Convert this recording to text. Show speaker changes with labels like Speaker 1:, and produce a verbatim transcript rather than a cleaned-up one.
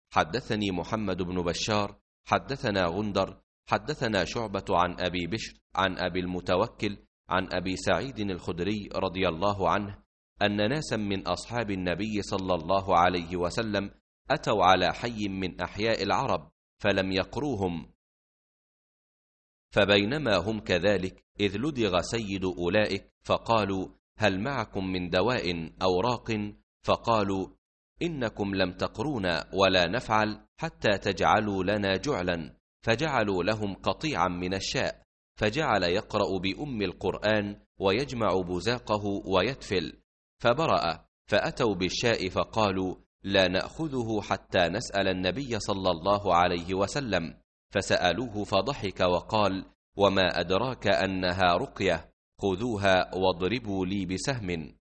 Speaker 1: حدثني محمد بن بشار حدثنا غندر حدثنا شعبة عن أبي بشر عن أبي المتوكل عن أبي سعيد الخدري رضي الله عنه أن ناسا من أصحاب النبي صلى الله عليه وسلم أتوا على حي من أحياء العرب فلم يقروهم، فبينما هم كذلك إذ لدغ سيد أولئك فقالوا: هل معكم من دواء أو راق؟ فقالوا: إنكم لم تقرونا ولا نفعل حتى تجعلوا لنا جعلا، فجعلوا لهم قطيعا من الشاء، فجعل يقرأ بأم القرآن ويجمع بزاقه ويتفل، فبرأ، فأتوا بالشاء فقالوا: لا نأخذه حتى نسأل النبي صلى الله عليه وسلم، فسألوه فضحك وقال: وما أدراك أنها رقية، خذوها واضربوا لي بسهم.